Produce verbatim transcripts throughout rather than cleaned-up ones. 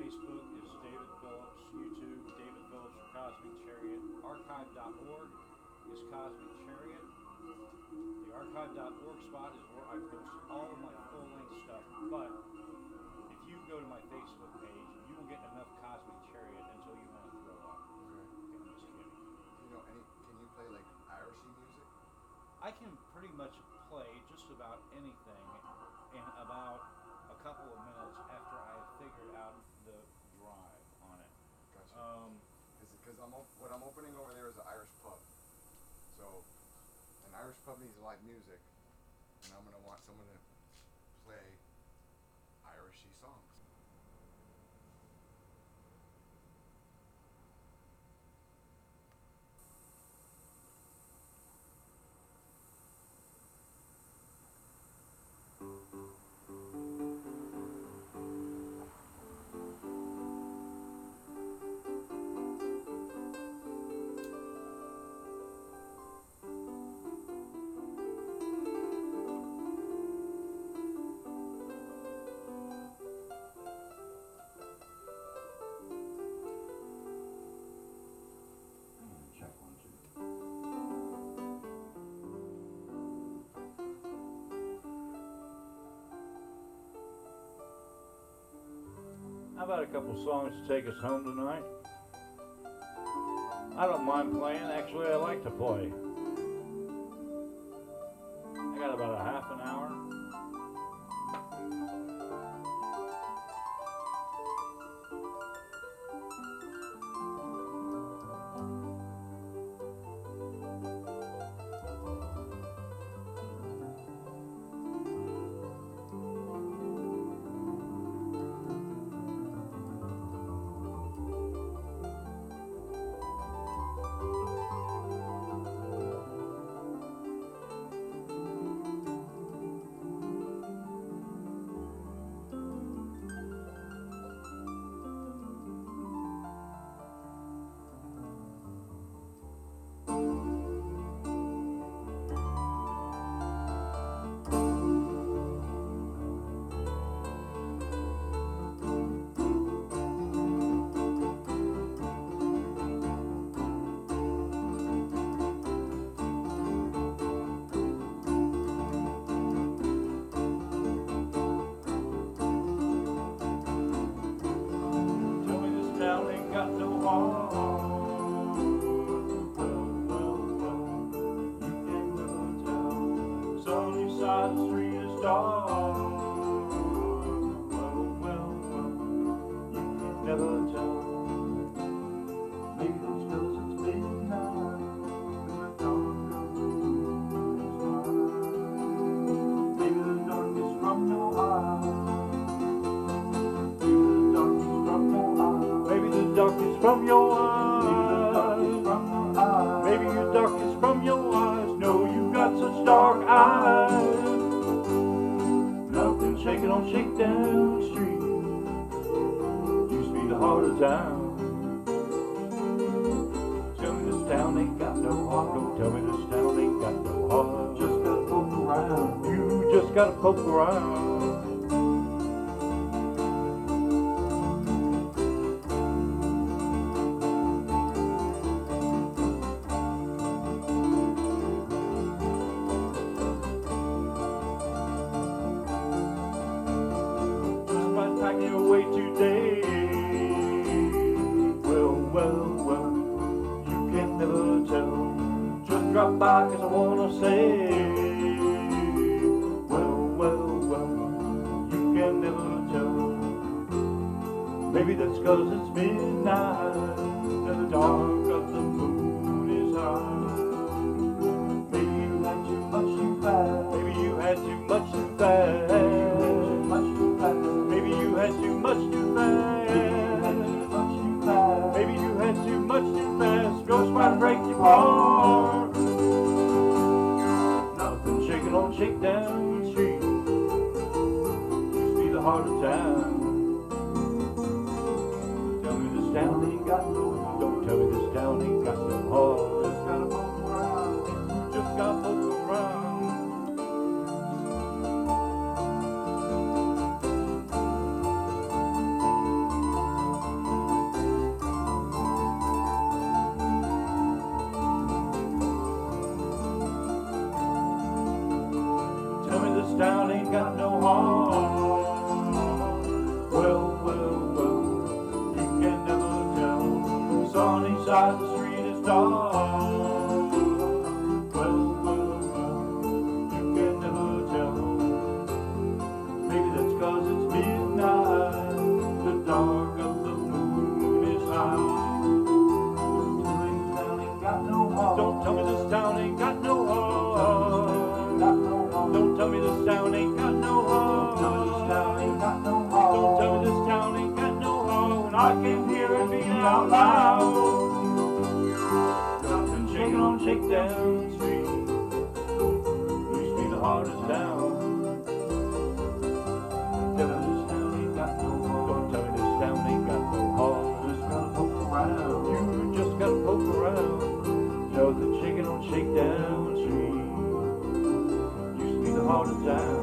Facebook is David Phillips. YouTube, David Phillips or Cosmic Chariot. Archive dot org is Cosmic Chariot. The archive dot org spot is where I post all of my full-length stuff. But if you go to my Facebook page, you will get enough Cosmic Chariot until you want to throw up. Okay. I'm just kidding. You know, any? Can you play like Irishy music? I can pretty much play just about anything in about a couple of minutes after I have figured out the drive on it. Gotcha. Um, Because I'm op- what I'm opening over there is an Irish pub. So an Irish pub needs live music, and I'm gonna want someone to play Irishy songs. check one, two. How about a couple songs to take us home tonight? I don't mind playing. Actually, I like to play. I got about a half an hour. From your eyes, maybe your darkness from your eyes. No, you got such dark eyes. Nothing shaking on Shakedown Street. Used to be the heart of town. Tell me this town ain't got no heart. Don't tell me this town ain't got no heart. Just gotta poke around. You just gotta poke around. Away today. Well, well, well, you can never tell. Just drop by cause I wanna say. Well, well, well, you can never tell. Maybe that's cause it's midnight and the dark of the moon is high. Maybe you had too much too fast. Maybe you had too much too fast. Maybe you had too much too fast. Maybe you had too much too fast. Ghost might break your heart. Nothing shaking on Shakedown Street. Used to be the heart of town. Tell me this town ain't got no heart. Don't tell me this town ain't got no heart. Just gotta poke around. Just gotta poke around. town ain't got no heart. Well, well, well, you can never tell. Sunny side of the street is dark. Well, well, well, you can never tell. Maybe that's 'cause it's midnight. The dark of the moon is high. Don't tell me this town ain't got no heart. Don't tell me this town ain't got no heart. Don't tell me this town ain't got no heart. When I can hear it beat out loud. I've been shaking on Shakedown Street. Used to be the hardest town. Tell me this town ain't got no heart. Don't tell me this town ain't got no heart. Just gotta poke around. You just gotta poke around. Know that shaking on Shakedown Street used to be the hardest town.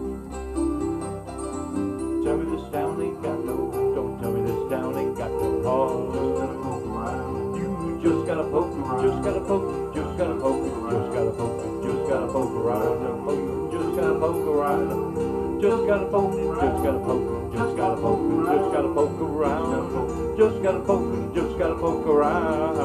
Tell me this town ain't got no. Don't tell me this town ain't got no heart. Just gotta poke around. You just gotta poke. Just gotta poke. Just gotta poke. Just gotta poke. Just gotta poke around. Just gotta poke around. Just gotta poke. Just gotta poke. Just gotta poke. Just gotta poke around. Just gotta poke. Just gotta poke around.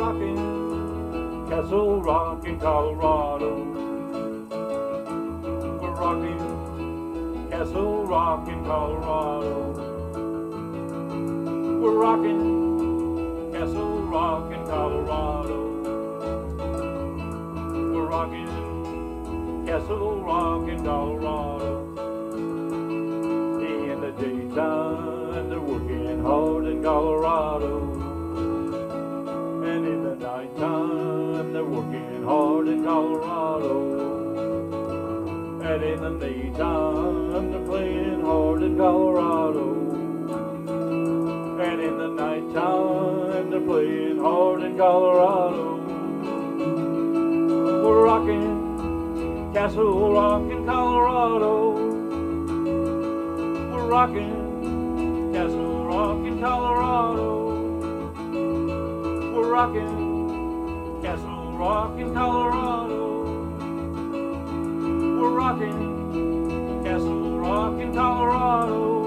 rocking Castle Rock in Colorado. We're rocking Castle Rock in Colorado. We're rocking Castle Rock in Colorado. We're rocking Castle Rock in Colorado. In the daytime, they're working hard in Colorado. And in the nighttime, they're working hard in Colorado. And in the daytime, they're playing hard in Colorado. And in the nighttime, they're playing hard in Colorado. We're rocking Castle Rock in Colorado. We're rocking Castle Rock in Colorado. We're rocking Castle Rock in Colorado. We're rocking Castle Rock in Colorado.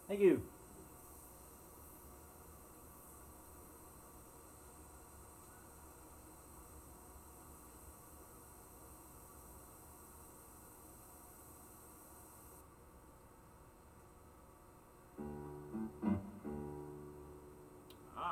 Thank you. Ah.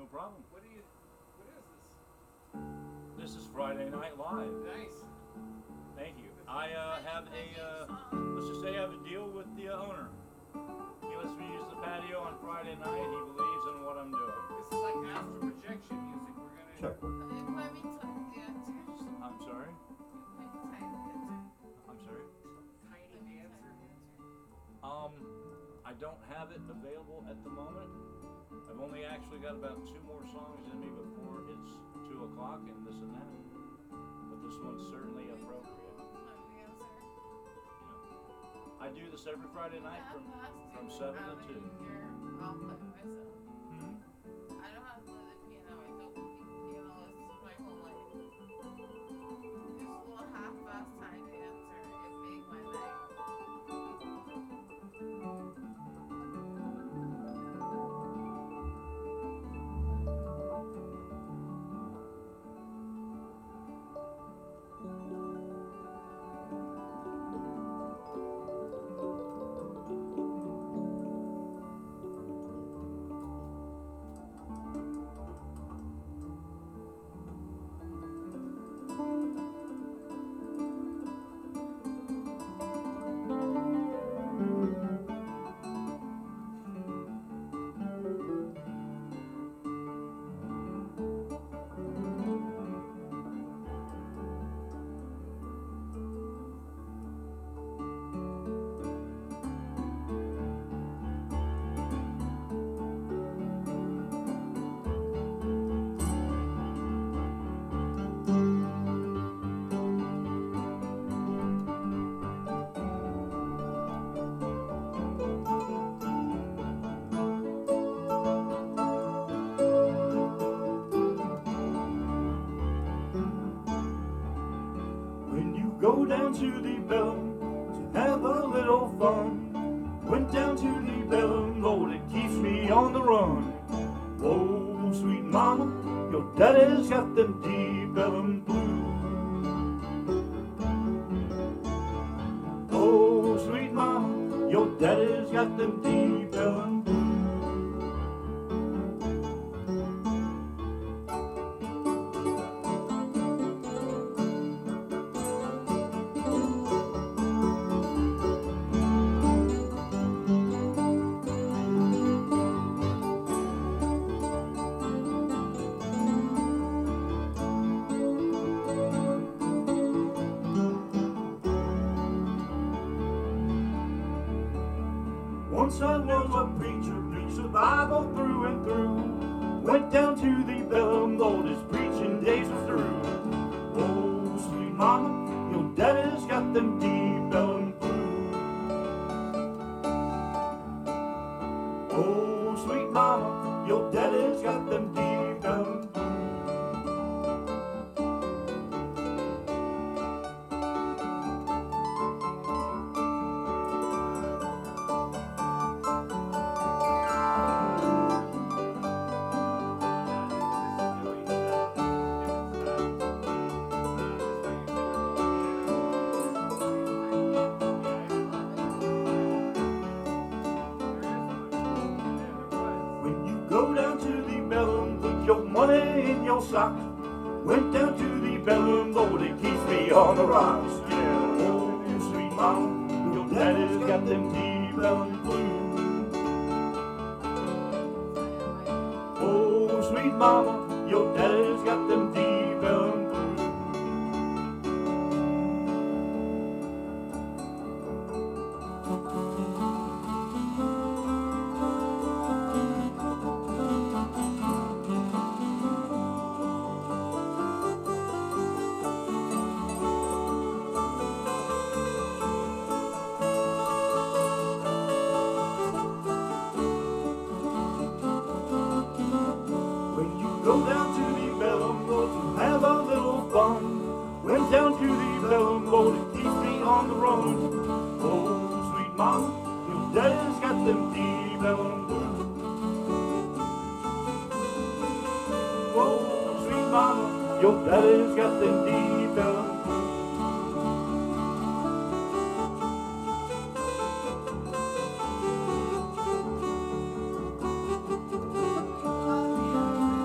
No problem. What do you? What is this? This is Friday Night Live. Nice. Thank you. I uh, have a, uh, let's just say I have a deal with the uh, owner. He lets me use the patio on Friday night. He believes in what I'm doing. This is like astral projection music. We're gonna. Check. It might be tiny dancer. I'm sorry? It might be tiny dancer. I'm sorry? Tiny dancer. Um, I don't have it available at the moment. I've only actually got about two more songs in me before it's two o'clock and this and that. But this one's certainly appropriate. I do this every Friday night from from seven to two. I'll play myself. Hmm? I know how to play the piano. I don't play piano lessons my whole life. This little half-assed tiny dancer, it made my night. Go down to the Bellum to have a little fun. Went down to the Bellum, Lord, it keeps me on the run. Oh, sweet mama, your daddy's got them deep Bellum blues. Oh, sweet mama, your daddy's got them deep Bellum blues. Once I was a preacher, preached the Bible through and through. Went down to the Bellum, Lord, his preaching days was through. Oh, sweet mama, your daddy's got them deep Bellum blues. Oh, sweet mama, your daddy's got them deep Bellum blues. Go down to the Bellum, put your money in your sock. Went down to the Bellum, Lord, it keeps me on the rocks. Yeah, oh, sweet mama, your daddy's got them deep Bellum blues. Oh, sweet mama, your daddy's got them deep Bellum blues. Go down to the Bellum, Lord, to have a little fun. Went down to the Bellum, Lord, it keeps me on the run. Oh, sweet mama, your daddy's got them deep Bellum blues. Oh, sweet mama, your daddy's got them deep Bellum blues. Oh, yeah.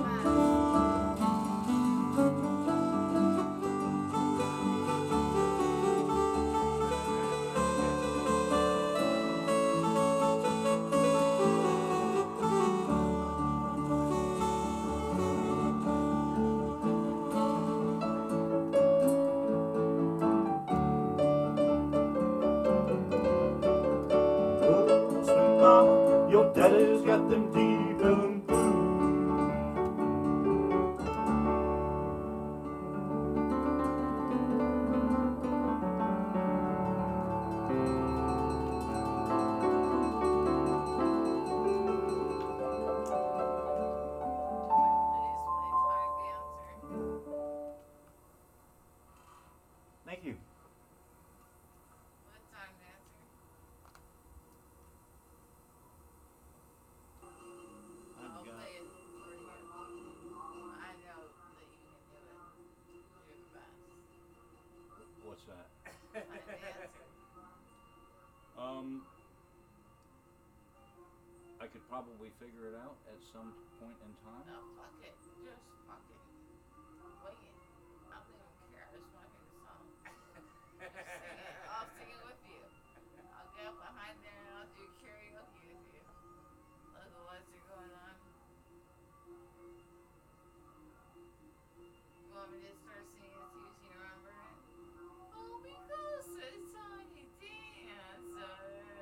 got them deep elm blues. Please play Time Dancer. Thank you. What Time Dancer? I've I'll got- play it for you. I know that you can do it. You're the best. What's that? Time Dancer. Um, I could probably figure it out at some point in time. No, fuck it. Just fucking wing it. I don't even care. I just want to hear the song. Just sing it. I'll sing it with you. I'll get up behind there and I'll do karaoke with you. Look at what's going on. You want me to start singing it to you so you remember it? Oh, because it's Tiny Dancer.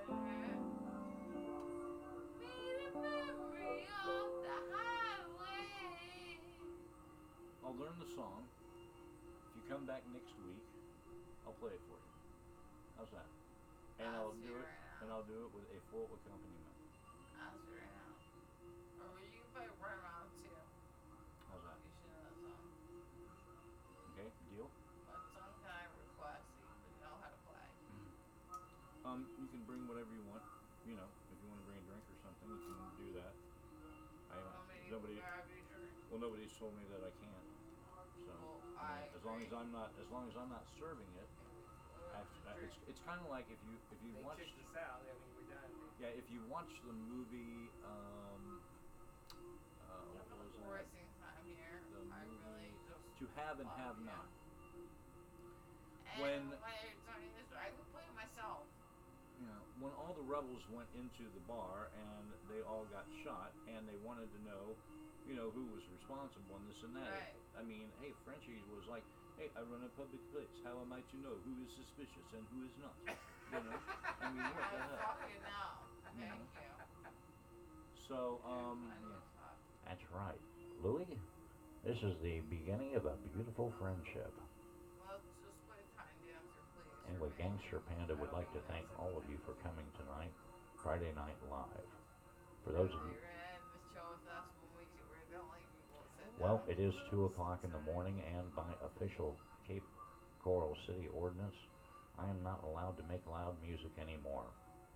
Made a memory of the highway. I'll learn the song. If you come back next week, I'll play it for you. How's that? And I'll I'll see do it. right now. And I'll do it with a full accompaniment. I'll see right now. Or you can play Run Around too. How's that? You should know that song. Okay, deal. What song can I request that you would know how to play? Um, you can bring whatever you want. You know, if you want to bring a drink or something, you can do that. I Want haven't. me to Nobody. grab you a drink? Well, nobody's told me that I can't. So, Well, I I mean, as long as agree. I'm not, as long as I'm not serving it, Uh, after, drink. it's it's kind of like if you if you They watch. kicked us out. I mean, we're done. Yeah, if you watch the movie, um, uh, what was I'm it? wasting time here. The I really movie just. To Have and love Have you. Not. And When- when you're doing this, I can play it myself. You know, when all the rebels went into the bar and they all got shot, and they wanted to know, you know, who was responsible and this and that. Right. I mean, hey, Frenchie was like, hey, I run a public place. How am I to know who is suspicious and who is not? You know, I mean, what the I hell? fucking know. Thank know. you. So, um, I yeah. just thought- That's right. Louis, this is the beginning of a beautiful friendship. Well, just play Time Dancer, please. Anyway, for me. Gangster Panda would like to thank all of you for coming tonight, Friday Night Live. For those of You're you, gonna end the show with us when we we're the only people that sit well, down. it is two o'clock in the morning, and by official Cape Coral City ordinance, I am not allowed to make loud music anymore.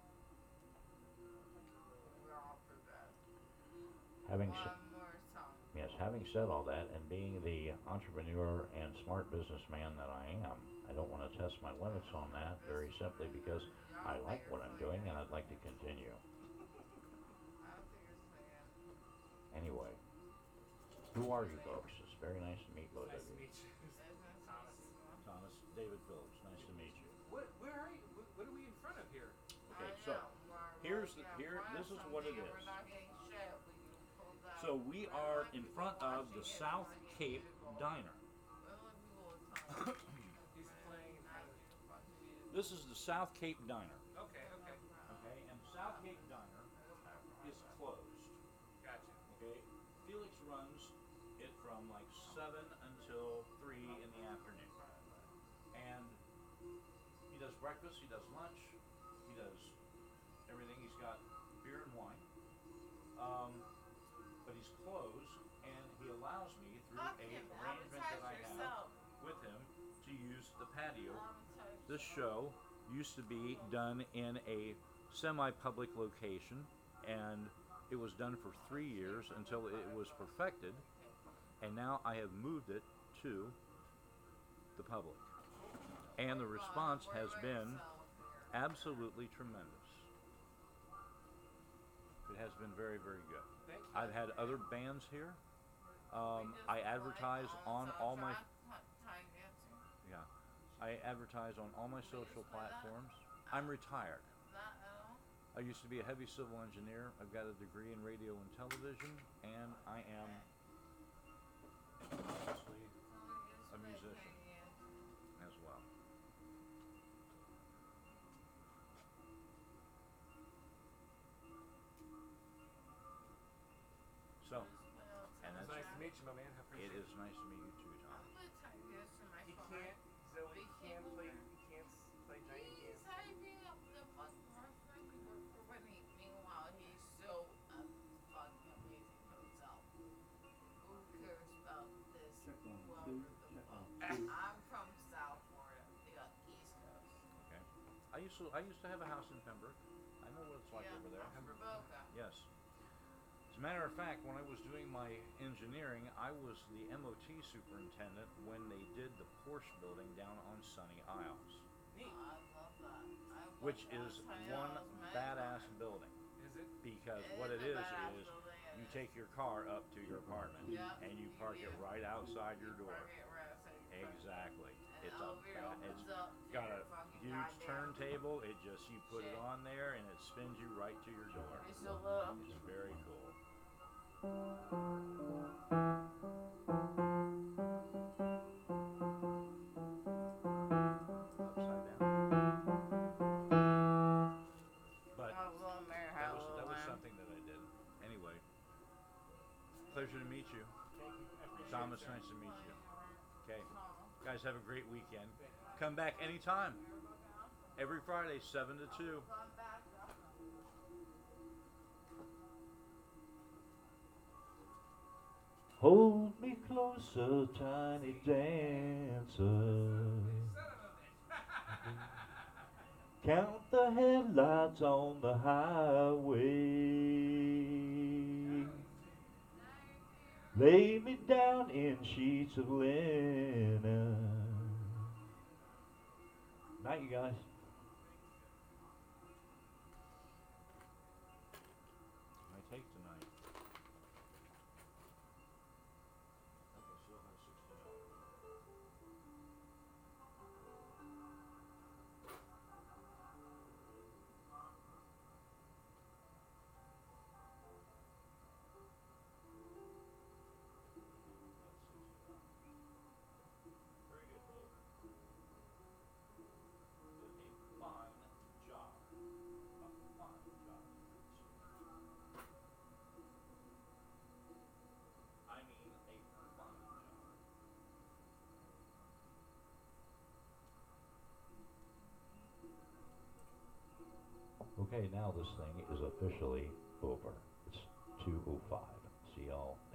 We're all for that. Having s- One more song. Yes, having said all that, and being the entrepreneur and smart businessman that I am, I don't want to test my limits on that, very simply because I like what I'm doing and I'd like to continue. I don't think it's singing. Anyway, who are you folks? It's very nice to meet both Nice of to you. meet you. Business Thomas. is- Thomas, David Phillips, nice to meet you. What? Where are you? What, what are we in front of here? Okay, I so, know, we're here's looking the- at here- front this of is what it something and is. We're not getting shit. We pulled that. So we We're are not in people front of watching the it, South we're not Cape people. Diner. We're not people with time. He's playing in front of you. Fucking music. This is the South Cape Diner. Okay, okay. Okay, and the South Cape Diner is closed. Gotcha. Okay, Felix runs it from like seven until three in the afternoon, and he does breakfast, he does lunch, he does everything. He's got beer and wine, um, but he's closed, and he allows me through Fuck a him. arrangement that I Advertise have yourself. with him to use the patio. Advertise This yourself. show used to be done in a semi-public location, and it was done for three years until it was perfected, and now I have moved it to the public. And the response has been absolutely tremendous. It has been very, very good. Thank you. I've had other bands here. Um, I advertise on all my yeah, I advertise on all my social platforms. I'm retired. I used to be a heavy civil engineer. I've got a degree in radio and television, and I am obviously a musician as well. So, and It's that's nice to meet you, my man. I appreciate it is nice to meet you too, Tom. I'm gonna type this to my He phone. can't, Zoe, he can't play, He's he can't s- play giant games. typing up the fucking restaurant we work for Whitney. Meanwhile, he's so uh, fucking amazing himself. Who cares about this? Check one, Well, two, the check fuck? one, two. I'm from South Florida, the uh, East Coast. Okay. I used to I used to have a house in Pembroke. I know what it's like yeah, over there. I'm from Boca. Yes. As a matter of fact, when I was doing my engineering, I was the M O T superintendent when they did the Porsche building down on Sunny Isles, Neat. I love that. I love which that. is Tiny one Isles, man. badass building. Is it? Because It what is it a is badass is building, it you is. take your car up to your apartment Yeah, and you you park do. it right outside your You door. park it right outside your front. Exactly. And It's the a elevator ba- opens it's up to got your a fucking huge goddamn- turntable. It just you put it Shit. on there and it spins you right to your door. It's so little. It's very cool. Upside down. But I love Mary that Had a was Little that was Lamb. something that I did. Anyway, pleasure to meet you. Thank you. I appreciate Thomas, it, sir. nice to meet you. Okay, Oh. guys, have a great weekend. Come back anytime. Every Friday, seven to two. Come back, definitely. Hold me closer, tiny dancer. Son of a bitch. Count the headlights on the highway. Lay me down in sheets of linen. Night, you guys. My take tonight. Okay, so you'll have sixteen dollars. Very good, Dave. Did a fine job. A fine job. I mean, a fine job. Okay, now this thing is officially over. It's two oh five. See y'all